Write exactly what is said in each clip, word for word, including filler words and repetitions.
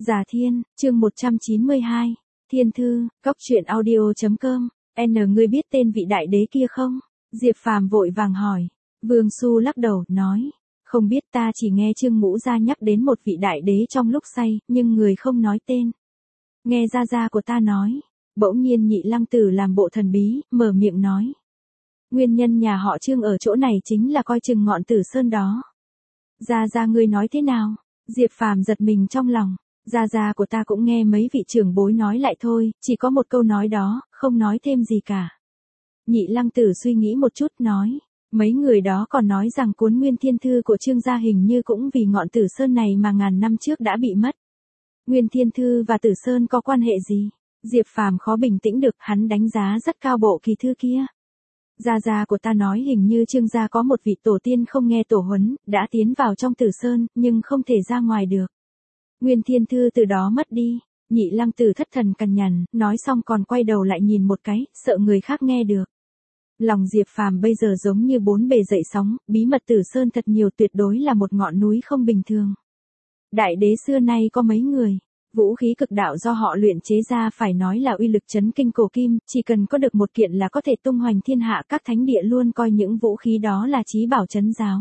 Già Thiên, chương một trăm chín mươi hai. Thiên thư, cóc truyện audio chấm com. N ngươi biết tên vị đại đế kia không? Diệp Phàm vội vàng hỏi. Vương Xu lắc đầu, nói. Không biết, ta chỉ nghe Trương Ngũ Gia nhắc đến một vị đại đế trong lúc say, nhưng người không nói tên. Nghe gia gia của ta nói. Bỗng nhiên Nhị Lăng Tử làm bộ thần bí, mở miệng nói. Nguyên nhân nhà họ Trương ở chỗ này chính là coi chừng ngọn Tử Sơn đó. Gia gia ngươi nói thế nào? Diệp Phàm giật mình trong lòng. Gia gia của ta cũng nghe mấy vị trưởng bối nói lại thôi, chỉ có một câu nói đó, không nói thêm gì cả. Nhị Lăng Tử suy nghĩ một chút nói, mấy người đó còn nói rằng cuốn Nguyên Thiên Thư của Trương gia hình như cũng vì ngọn Tử Sơn này mà ngàn năm trước đã bị mất. Nguyên Thiên Thư và Tử Sơn có quan hệ gì? Diệp Phàm khó bình tĩnh được, hắn đánh giá rất cao bộ kỳ thư kia. Gia gia của ta nói hình như Trương gia có một vị tổ tiên không nghe tổ huấn, đã tiến vào trong Tử Sơn, nhưng không thể ra ngoài được. Nguyên Thiên Thư từ đó mất đi. Nhị Lăng Tử thất thần cằn nhằn, nói xong còn quay đầu lại nhìn một cái, sợ người khác nghe được. Lòng Diệp Phàm bây giờ giống như bốn bề dậy sóng, bí mật Tử Sơn thật nhiều, tuyệt đối là một ngọn núi không bình thường. Đại đế xưa nay có mấy người, vũ khí cực đạo do họ luyện chế ra phải nói là uy lực chấn kinh cổ kim, chỉ cần có được một kiện là có thể tung hoành thiên hạ, các thánh địa luôn coi những vũ khí đó là chí bảo trấn giáo.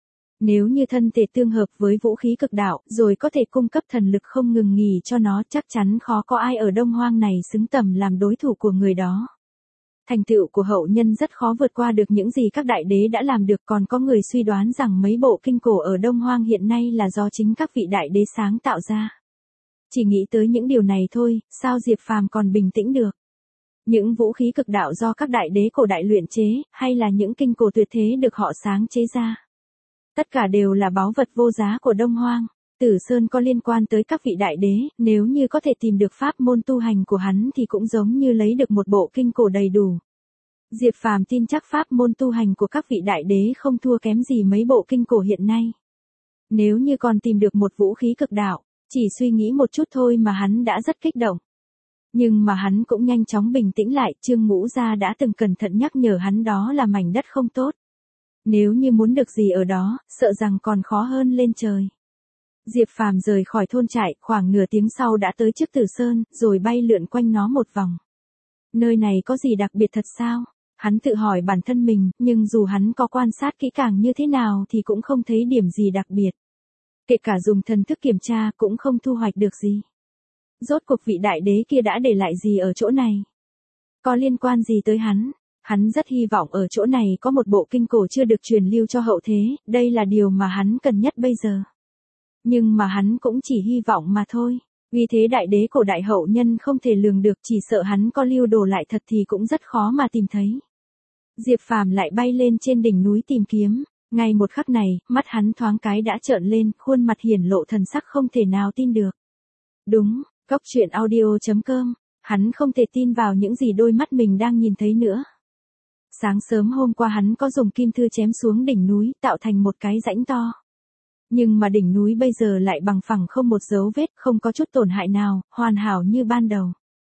Nếu như thân thể tương hợp với vũ khí cực đạo, rồi có thể cung cấp thần lực không ngừng nghỉ cho nó, chắc chắn khó có ai ở Đông Hoang này xứng tầm làm đối thủ của người đó. Thành tựu của hậu nhân rất khó vượt qua được những gì các đại đế đã làm được, còn có người suy đoán rằng mấy bộ kinh cổ ở Đông Hoang hiện nay là do chính các vị đại đế sáng tạo ra. Chỉ nghĩ tới những điều này thôi, sao Diệp Phàm còn bình tĩnh được? Những vũ khí cực đạo do các đại đế cổ đại luyện chế, hay là những kinh cổ tuyệt thế được họ sáng chế ra? Tất cả đều là báu vật vô giá của Đông Hoang. Tử Sơn có liên quan tới các vị đại đế, nếu như có thể tìm được pháp môn tu hành của hắn thì cũng giống như lấy được một bộ kinh cổ đầy đủ. Diệp Phàm tin chắc pháp môn tu hành của các vị đại đế không thua kém gì mấy bộ kinh cổ hiện nay. Nếu như còn tìm được một vũ khí cực đạo, chỉ suy nghĩ một chút thôi mà hắn đã rất kích động. Nhưng mà hắn cũng nhanh chóng bình tĩnh lại, Trương Ngũ Gia đã từng cẩn thận nhắc nhở hắn đó là mảnh đất không tốt. Nếu như muốn được gì ở đó, sợ rằng còn khó hơn lên trời. Diệp Phàm rời khỏi thôn trại, khoảng nửa tiếng sau đã tới trước Tử Sơn, rồi bay lượn quanh nó một vòng. Nơi này có gì đặc biệt thật sao? Hắn tự hỏi bản thân mình, nhưng dù hắn có quan sát kỹ càng như thế nào thì cũng không thấy điểm gì đặc biệt. Kể cả dùng thần thức kiểm tra cũng không thu hoạch được gì. Rốt cuộc vị đại đế kia đã để lại gì ở chỗ này? Có liên quan gì tới hắn? Hắn rất hy vọng ở chỗ này có một bộ kinh cổ chưa được truyền lưu cho hậu thế, đây là điều mà hắn cần nhất bây giờ. Nhưng mà hắn cũng chỉ hy vọng mà thôi. Vì thế đại đế cổ đại hậu nhân không thể lường được, chỉ sợ hắn có lưu đồ lại thật thì cũng rất khó mà tìm thấy. Diệp Phàm lại bay lên trên đỉnh núi tìm kiếm. Ngay một khắc này, mắt hắn thoáng cái đã trợn lên, khuôn mặt hiển lộ thần sắc không thể nào tin được. Đúng, cóc truyện audio chấm com. Hắn không thể tin vào những gì đôi mắt mình đang nhìn thấy nữa. Sáng sớm hôm qua hắn có dùng kim thư chém xuống đỉnh núi, tạo thành một cái rãnh to. Nhưng mà đỉnh núi bây giờ lại bằng phẳng không một dấu vết, không có chút tổn hại nào, hoàn hảo như ban đầu.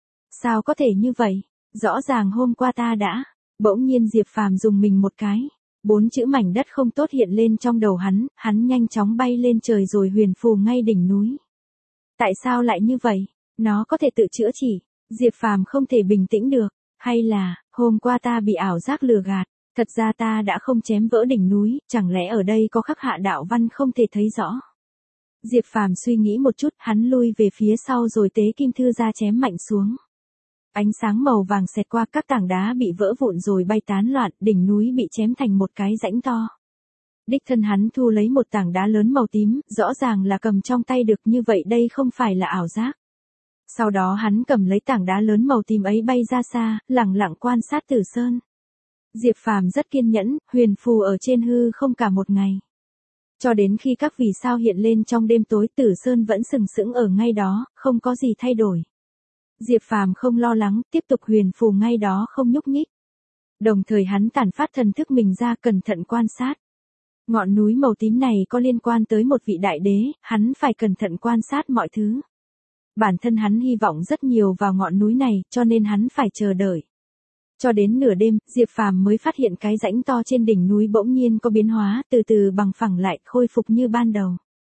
Sao có thể như vậy? Rõ ràng hôm qua ta đã... Bỗng nhiên Diệp Phàm dùng mình một cái. Bốn chữ mảnh đất không tốt hiện lên trong đầu hắn, hắn nhanh chóng bay lên trời rồi huyền phù ngay đỉnh núi. Tại sao lại như vậy? Nó có thể tự chữa trị. Diệp Phàm không thể bình tĩnh được. Hay là, hôm qua ta bị ảo giác lừa gạt, thật ra ta đã không chém vỡ đỉnh núi, chẳng lẽ ở đây có khắc hạ đạo văn không thể thấy rõ. Diệp Phàm suy nghĩ một chút, hắn lui về phía sau rồi tế kim thư ra chém mạnh xuống. Ánh sáng màu vàng xẹt qua, các tảng đá bị vỡ vụn rồi bay tán loạn, đỉnh núi bị chém thành một cái rãnh to. Đích thân hắn thu lấy một tảng đá lớn màu tím, rõ ràng là cầm trong tay được, như vậy đây không phải là ảo giác. Sau đó hắn cầm lấy tảng đá lớn màu tím ấy bay ra xa, lẳng lặng quan sát Tử Sơn. Diệp Phàm rất kiên nhẫn, huyền phù ở trên hư không cả một ngày. Cho đến khi các vì sao hiện lên trong đêm tối, Tử Sơn vẫn sừng sững ở ngay đó, không có gì thay đổi. Diệp Phàm không lo lắng, tiếp tục huyền phù ngay đó không nhúc nhích. Đồng thời hắn tản phát thần thức mình ra, cẩn thận quan sát. Ngọn núi màu tím này có liên quan tới một vị đại đế, hắn phải cẩn thận quan sát mọi thứ. Bản thân hắn hy vọng rất nhiều vào ngọn núi này, cho nên hắn phải chờ đợi. Cho đến nửa đêm, Diệp Phàm mới phát hiện cái rãnh to trên đỉnh núi bỗng nhiên có biến hóa, từ từ bằng phẳng lại, khôi phục như ban đầu.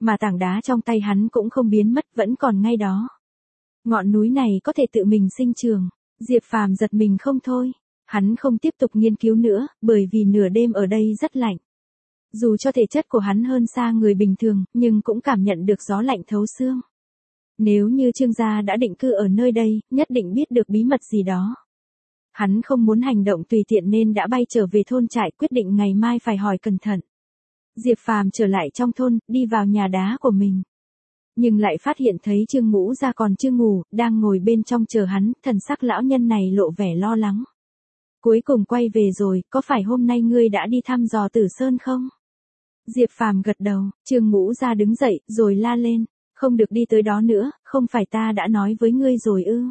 Mà tảng đá trong tay hắn cũng không biến mất, vẫn còn ngay đó. Ngọn núi này có thể tự mình sinh trưởng. Diệp Phàm giật mình không thôi. Hắn không tiếp tục nghiên cứu nữa, bởi vì nửa đêm ở đây rất lạnh. Dù cho thể chất của hắn hơn xa người bình thường, nhưng cũng cảm nhận được gió lạnh thấu xương. Nếu như Trương gia đã định cư ở nơi đây, nhất định biết được bí mật gì đó. Hắn không muốn hành động tùy tiện nên đã bay trở về thôn trại, quyết định ngày mai phải hỏi cẩn thận. Diệp Phàm trở lại trong thôn, đi vào nhà đá của mình. Nhưng lại phát hiện thấy Trương Ngũ Gia còn chưa ngủ, đang ngồi bên trong chờ hắn, thần sắc lão nhân này lộ vẻ lo lắng. Cuối cùng quay về rồi, có phải hôm nay ngươi đã đi thăm dò Tử Sơn không? Diệp Phàm gật đầu, Trương Ngũ Gia đứng dậy, rồi la lên, không được đi tới đó nữa, không phải ta đã nói với ngươi rồi ư?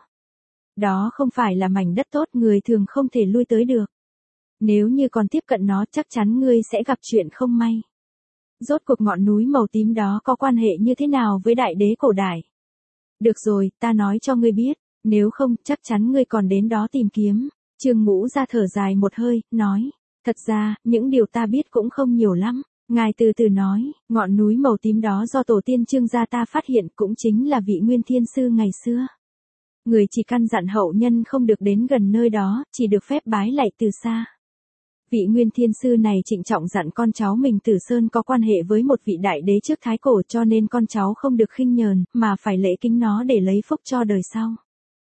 Đó không phải là mảnh đất tốt, người thường không thể lui tới được. Nếu như còn tiếp cận nó, chắc chắn ngươi sẽ gặp chuyện không may. Rốt cuộc ngọn núi màu tím đó có quan hệ như thế nào với đại đế cổ đại? Được rồi, ta nói cho ngươi biết, nếu không, chắc chắn ngươi còn đến đó tìm kiếm. Trương Ngũ Gia thở dài một hơi, nói, thật ra, những điều ta biết cũng không nhiều lắm. Ngài từ từ nói, ngọn núi màu tím đó do tổ tiên Trương gia ta phát hiện, cũng chính là vị Nguyên Thiên Sư ngày xưa. Người chỉ căn dặn hậu nhân không được đến gần nơi đó, chỉ được phép bái lạy từ xa. Vị Nguyên Thiên Sư này trịnh trọng dặn con cháu mình Tử Sơn có quan hệ với một vị đại đế trước thái cổ, cho nên con cháu không được khinh nhờn, mà phải lễ kính nó để lấy phúc cho đời sau.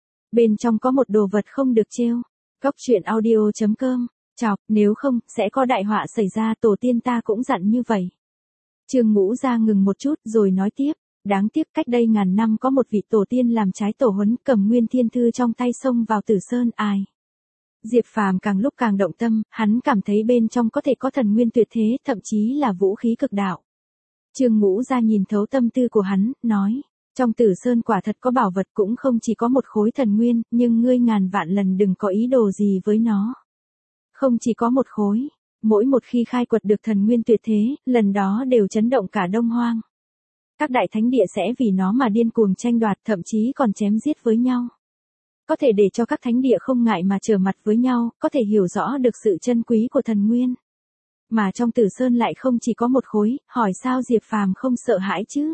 Bên trong có một đồ vật không được trêu. Cóc truyện audio chấm com. Chọc, nếu không, sẽ có đại họa xảy ra, tổ tiên ta cũng dặn như vậy. Trương Ngũ Gia ngừng một chút rồi nói tiếp, đáng tiếc cách đây ngàn năm có một vị tổ tiên làm trái tổ huấn, cầm Nguyên Thiên Thư trong tay xông vào Tử Sơn. Ai? Diệp Phàm càng lúc càng động tâm, hắn cảm thấy bên trong có thể có thần nguyên tuyệt thế, thậm chí là vũ khí cực đạo. Trương Ngũ Gia nhìn thấu tâm tư của hắn, nói, trong Tử Sơn quả thật có bảo vật, cũng không chỉ có một khối thần nguyên, nhưng ngươi ngàn vạn lần đừng có ý đồ gì với nó. Không chỉ có một khối, mỗi một khi khai quật được thần nguyên tuyệt thế, lần đó đều chấn động cả Đông Hoang. Các đại thánh địa sẽ vì nó mà điên cuồng tranh đoạt, thậm chí còn chém giết với nhau. Có thể để cho các thánh địa không ngại mà trở mặt với nhau, có thể hiểu rõ được sự chân quý của thần nguyên. Mà trong Tử Sơn lại không chỉ có một khối, hỏi sao Diệp Phàm không sợ hãi chứ?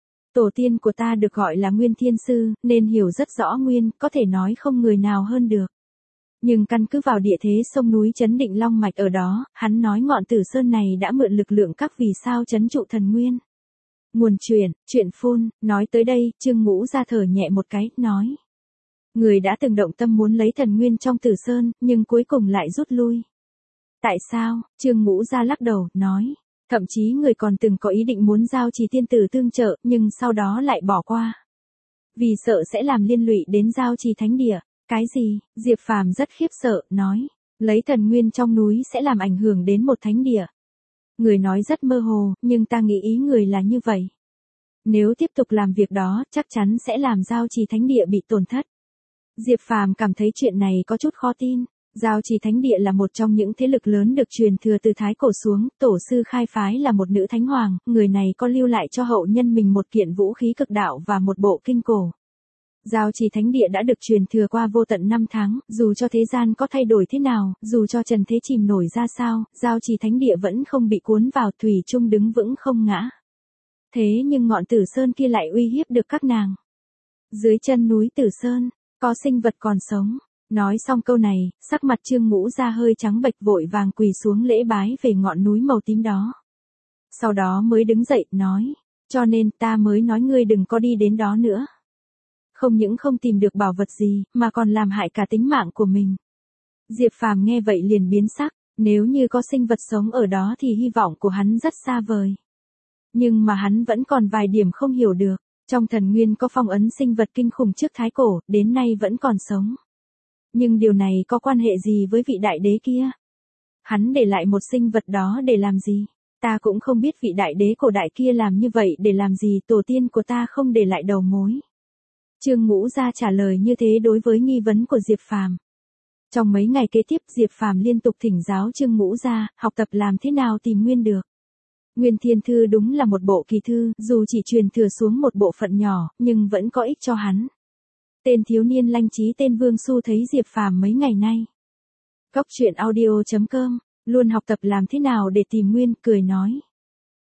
Tổ tiên của ta được gọi là Nguyên Thiên Sư, nên hiểu rất rõ nguyên, có thể nói không người nào hơn được. Nhưng căn cứ vào địa thế sông núi Chấn Định Long Mạch ở đó, hắn nói ngọn Tử Sơn này đã mượn lực lượng các vì sao chấn trụ thần nguyên. Nguồn truyền, chuyện phun, nói tới đây, Trương Ngũ Gia thở nhẹ một cái, nói. Người đã từng động tâm muốn lấy thần nguyên trong Tử Sơn, nhưng cuối cùng lại rút lui. Tại sao? Trương Ngũ Gia lắc đầu, nói. Thậm chí người còn từng có ý định muốn giao trì tiên tử tương trợ, nhưng sau đó lại bỏ qua. Vì sợ sẽ làm liên lụy đến giao trì thánh địa. Cái gì? Diệp Phàm rất khiếp sợ, nói. Lấy thần nguyên trong núi sẽ làm ảnh hưởng đến một thánh địa. Người nói rất mơ hồ, nhưng ta nghĩ ý người là như vậy. Nếu tiếp tục làm việc đó, chắc chắn sẽ làm giao trì thánh địa bị tổn thất. Diệp Phàm cảm thấy chuyện này có chút khó tin. Giao trì thánh địa là một trong những thế lực lớn được truyền thừa từ thái cổ xuống, tổ sư khai phái là một nữ thánh hoàng, người này có lưu lại cho hậu nhân mình một kiện vũ khí cực đạo và một bộ kinh cổ. Giao trì thánh địa đã được truyền thừa qua vô tận năm tháng, dù cho thế gian có thay đổi thế nào, dù cho trần thế chìm nổi ra sao, giao trì thánh địa vẫn không bị cuốn vào, thủy chung đứng vững không ngã. Thế nhưng ngọn Tử Sơn kia lại uy hiếp được các nàng. Dưới chân núi Tử Sơn, có sinh vật còn sống. Nói xong câu này, sắc mặt Trương Ngũ Gia hơi trắng bệch, vội vàng quỳ xuống lễ bái về ngọn núi màu tím đó. Sau đó mới đứng dậy, nói, cho nên ta mới nói ngươi đừng có đi đến đó nữa. Không những không tìm được bảo vật gì, mà còn làm hại cả tính mạng của mình. Diệp Phàm nghe vậy liền biến sắc, nếu như có sinh vật sống ở đó thì hy vọng của hắn rất xa vời. Nhưng mà hắn vẫn còn vài điểm không hiểu được, trong thần nguyên có phong ấn sinh vật kinh khủng trước thái cổ, đến nay vẫn còn sống. Nhưng điều này có quan hệ gì với vị đại đế kia? Hắn để lại một sinh vật đó để làm gì? Ta cũng không biết vị đại đế cổ đại kia làm như vậy để làm gì, tổ tiên của ta không để lại đầu mối. Trương Ngũ Gia trả lời như thế đối với nghi vấn của Diệp Phàm. Trong mấy ngày kế tiếp, Diệp Phàm liên tục thỉnh giáo Trương Ngũ Gia, học tập làm thế nào tìm nguyên được. Nguyên Thiên Thư đúng là một bộ kỳ thư, dù chỉ truyền thừa xuống một bộ phận nhỏ, nhưng vẫn có ích cho hắn. Tên thiếu niên lanh trí tên Vương Xu thấy Diệp Phàm mấy ngày nay. Cóc truyện audio chấm com, luôn học tập làm thế nào để tìm nguyên, cười nói.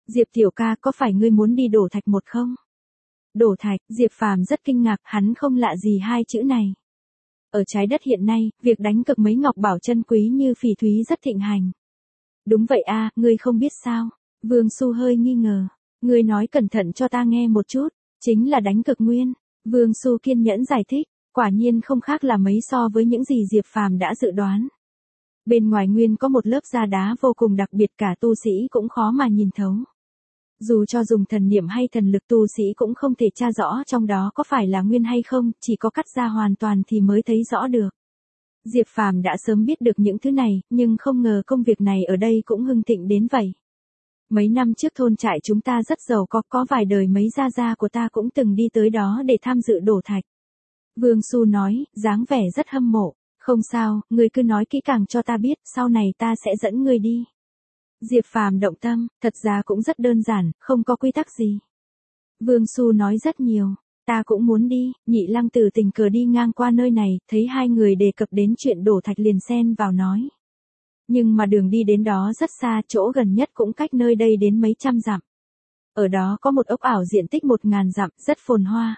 Diệp tiểu ca, có phải ngươi muốn đi đổ thạch một không? Đổ thạch, Diệp Phàm rất kinh ngạc, hắn không lạ gì hai chữ này. Ở trái đất hiện nay, việc đánh cược mấy ngọc bảo chân quý như phỉ thúy rất thịnh hành. Đúng vậy a, ngươi không biết sao? Vương Xu hơi nghi ngờ. Ngươi nói cẩn thận cho ta nghe một chút, chính là đánh cược nguyên. Vương Xu kiên nhẫn giải thích, quả nhiên không khác là mấy so với những gì Diệp Phàm đã dự đoán. Bên ngoài nguyên có một lớp da đá vô cùng đặc biệt, cả tu sĩ cũng khó mà nhìn thấu. Dù cho dùng thần niệm hay thần lực, tu sĩ cũng không thể tra rõ trong đó có phải là nguyên hay không, chỉ có cắt ra hoàn toàn thì mới thấy rõ được. Diệp Phàm đã sớm biết được những thứ này, nhưng không ngờ công việc này ở đây cũng hưng thịnh đến vậy. Mấy năm trước thôn trại chúng ta rất giàu có, có vài đời mấy gia gia của ta cũng từng đi tới đó để tham dự đổ thạch. Vương Xu nói, dáng vẻ rất hâm mộ. Không sao, ngươi cứ nói kỹ càng cho ta biết, sau này ta sẽ dẫn ngươi đi. Diệp Phàm động tâm, thật ra cũng rất đơn giản, không có quy tắc gì. Vương Xu nói rất nhiều, ta cũng muốn đi. Nhị Lăng Tử tình cờ đi ngang qua nơi này, thấy hai người đề cập đến chuyện đổ thạch liền xen vào nói. Nhưng mà đường đi đến đó rất xa, chỗ gần nhất cũng cách nơi đây đến mấy trăm dặm. Ở đó có một ốc ảo diện tích một ngàn dặm, rất phồn hoa.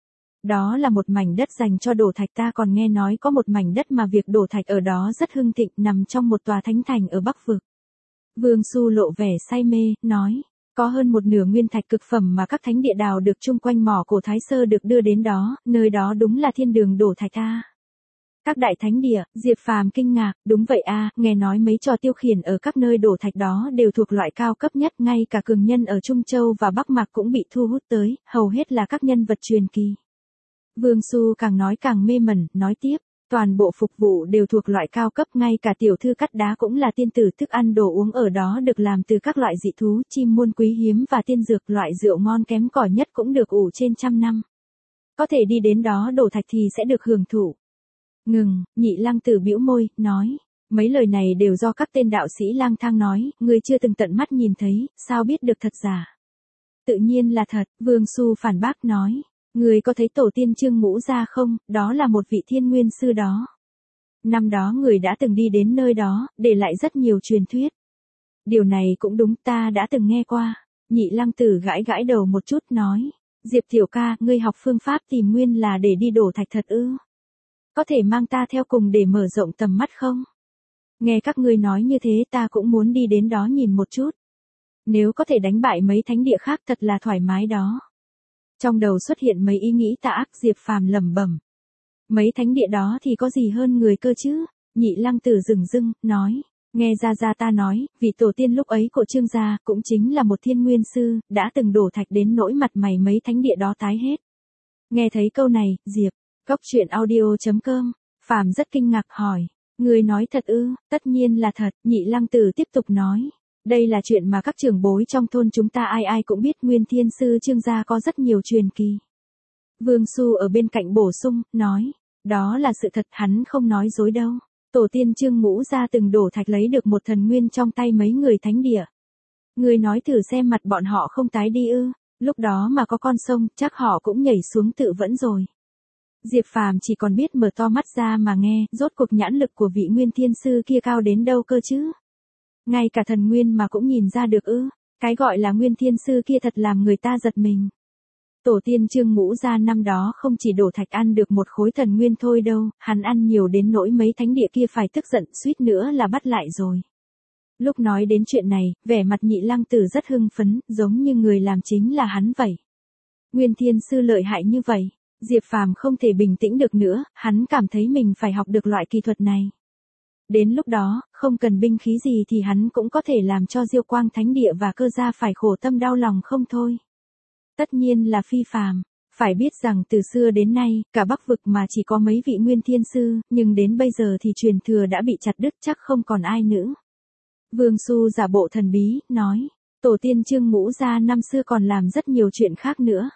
Đó là một mảnh đất dành cho đổ thạch, ta còn nghe nói có một mảnh đất mà việc đổ thạch ở đó rất hưng thịnh, nằm trong một tòa thánh thành ở Bắc Vực. Vương Xu lộ vẻ say mê, nói, có hơn một nửa nguyên thạch cực phẩm mà các thánh địa đào được chung quanh mỏ cổ Thái Sơ được đưa đến đó, nơi đó đúng là thiên đường đổ thạch a. Các đại thánh địa, Diệp Phàm kinh ngạc, đúng vậy a, nghe nói mấy trò tiêu khiển ở các nơi đổ thạch đó đều thuộc loại cao cấp nhất, ngay cả cường nhân ở Trung Châu và Bắc Mạc cũng bị thu hút tới, hầu hết là các nhân vật truyền kỳ. Vương Xu càng nói càng mê mẩn, nói tiếp, toàn bộ phục vụ đều thuộc loại cao cấp, ngay cả tiểu thư cắt đá cũng là tiên tử, thức ăn đồ uống ở đó được làm từ các loại dị thú, chim muôn quý hiếm và tiên dược, loại rượu ngon kém cỏi nhất cũng được ủ trên trăm năm. Có thể đi đến đó đổ thạch thì sẽ được hưởng thụ. Ngừng, Nhị Lăng Tử bĩu môi, nói, mấy lời này đều do các tên đạo sĩ lang thang nói, ngươi chưa từng tận mắt nhìn thấy, sao biết được thật giả? Tự nhiên là thật, Vương Xu phản bác nói. Người có thấy tổ tiên Trương Ngũ Gia không, đó là một vị thiên nguyên sư đó. Năm đó người đã từng đi đến nơi đó, để lại rất nhiều truyền thuyết. Điều này cũng đúng, ta đã từng nghe qua. Nhị Lăng Tử gãi gãi đầu một chút nói, Diệp tiểu ca, ngươi học phương pháp tìm nguyên là để đi đổ thạch thật ư? Có thể mang ta theo cùng để mở rộng tầm mắt không? Nghe các ngươi nói như thế ta cũng muốn đi đến đó nhìn một chút. Nếu có thể đánh bại mấy thánh địa khác thật là thoải mái đó. Trong đầu xuất hiện mấy ý nghĩ tà ác, Diệp Phàm lẩm bẩm. Mấy thánh địa đó thì có gì hơn người cơ chứ? Nhị Lăng Tử dửng dưng, nói, nghe ra ra ta nói, vì tổ tiên lúc ấy của Trương gia cũng chính là một thiên nguyên sư, đã từng đổ thạch đến nỗi mặt mày mấy thánh địa đó tái hết. Nghe thấy câu này, Diệp, Cốc Truyện Audio chấm com, Phàm rất kinh ngạc hỏi, người nói thật ư? Tất nhiên là thật, Nhị Lăng Tử tiếp tục nói. Đây là chuyện mà các trưởng bối trong thôn chúng ta ai ai cũng biết, Nguyên Thiên Sư Trương gia có rất nhiều truyền kỳ. Vương Xu ở bên cạnh bổ sung, nói, đó là sự thật, hắn không nói dối đâu. Tổ tiên Trương Ngũ gia từng đổ thạch lấy được một thần nguyên trong tay mấy người thánh địa. Người nói thử xem mặt bọn họ không tái đi ư, lúc đó mà có con sông, chắc họ cũng nhảy xuống tự vẫn rồi. Diệp Phàm chỉ còn biết mở to mắt ra mà nghe, rốt cuộc nhãn lực của vị Nguyên Thiên Sư kia cao đến đâu cơ chứ? Ngay cả thần nguyên mà cũng nhìn ra được ư? Cái gọi là Nguyên Thiên Sư kia thật làm người ta giật mình. Tổ tiên Trương Ngũ gia năm đó không chỉ đổ thạch ăn được một khối thần nguyên thôi đâu, hắn ăn nhiều đến nỗi mấy thánh địa kia phải tức giận, suýt nữa là bắt lại rồi. Lúc nói đến chuyện này, vẻ mặt Nhị Lăng Tử rất hưng phấn, giống như người làm chính là hắn vậy. Nguyên Thiên Sư lợi hại như vậy, Diệp Phàm không thể bình tĩnh được nữa, hắn cảm thấy mình phải học được loại kỳ thuật này. Đến lúc đó, không cần binh khí gì thì hắn cũng có thể làm cho Diêu Quang Thánh Địa và Cơ gia phải khổ tâm đau lòng không thôi. Tất nhiên là phi phàm, phải biết rằng từ xưa đến nay, cả Bắc vực mà chỉ có mấy vị Nguyên Thiên Sư, nhưng đến bây giờ thì truyền thừa đã bị chặt đứt, chắc không còn ai nữa. Vương Xu giả bộ thần bí, nói, tổ tiên Trương Ngũ gia năm xưa còn làm rất nhiều chuyện khác nữa.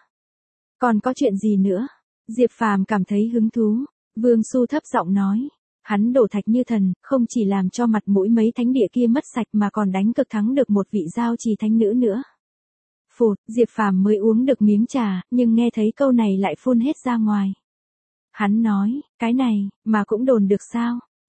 Còn có chuyện gì nữa? Diệp Phàm cảm thấy hứng thú. Vương Xu thấp giọng nói, hắn đổ thạch như thần, không chỉ làm cho mặt mũi mấy thánh địa kia mất sạch mà còn đánh cực thắng được một vị giao trì thánh nữ nữa. Phụt, Diệp Phàm mới uống được miếng trà, nhưng nghe thấy câu này lại phun hết ra ngoài. Hắn nói, cái này, mà cũng đồn được sao?